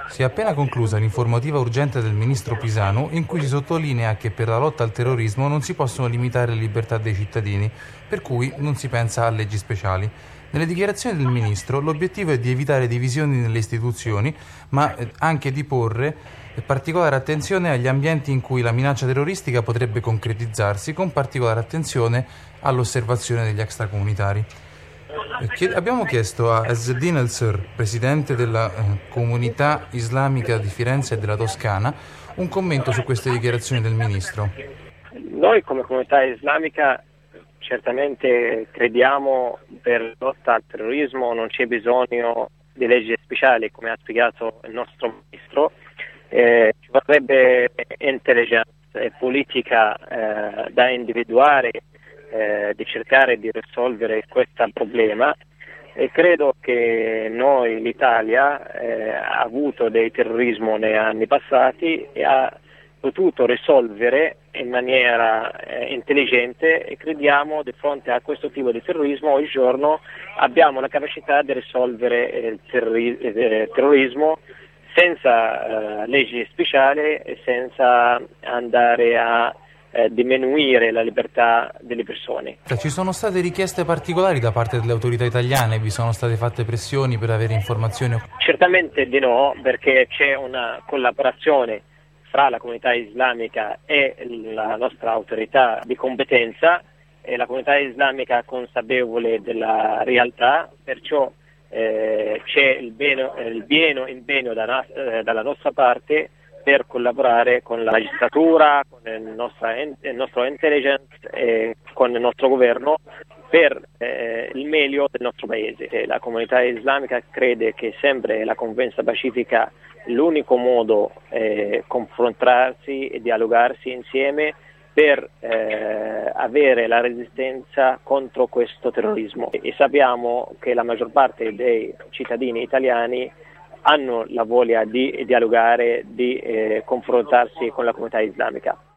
Si è appena conclusa l'informativa urgente del ministro Pisanu in cui si sottolinea che per la lotta al terrorismo non si possono limitare le libertà dei cittadini, per cui non si pensa a leggi speciali. Nelle dichiarazioni del ministro l'obiettivo è di evitare divisioni nelle istituzioni, ma anche di porre particolare attenzione agli ambienti in cui la minaccia terroristica potrebbe concretizzarsi, con particolare attenzione all'osservazione degli extracomunitari. Abbiamo chiesto a Ezzedine El-Sir, presidente della comunità islamica di Firenze e della Toscana, un commento su queste dichiarazioni del ministro. Noi come comunità islamica certamente crediamo per la lotta al terrorismo non c'è bisogno di leggi speciali, come ha spiegato il nostro ministro. Ci vorrebbe intelligenza e politica da individuare, di cercare di risolvere questo problema, e credo che noi, l'Italia, ha avuto dei terrorismo negli anni passati e ha potuto risolvere in maniera intelligente, e crediamo di fronte a questo tipo di terrorismo oggigiorno abbiamo la capacità di risolvere il terrorismo senza leggi speciali e senza andare a diminuire la libertà delle persone. Ci sono state richieste particolari da parte delle autorità italiane? Vi sono state fatte pressioni per avere informazioni? Certamente di no, perché c'è una collaborazione fra la comunità islamica e la nostra autorità di competenza, e la comunità islamica è consapevole della realtà, perciò c'è il pieno impegno dalla nostra parte per collaborare con la magistratura, con il nostro intelligence e con il nostro governo per il meglio del nostro paese. La comunità islamica crede che sempre la convivenza pacifica è l'unico modo confrontarsi e dialogarsi insieme per avere la resistenza contro questo terrorismo. E sappiamo che la maggior parte dei cittadini italiani hanno la voglia di dialogare, di confrontarsi con la comunità islamica.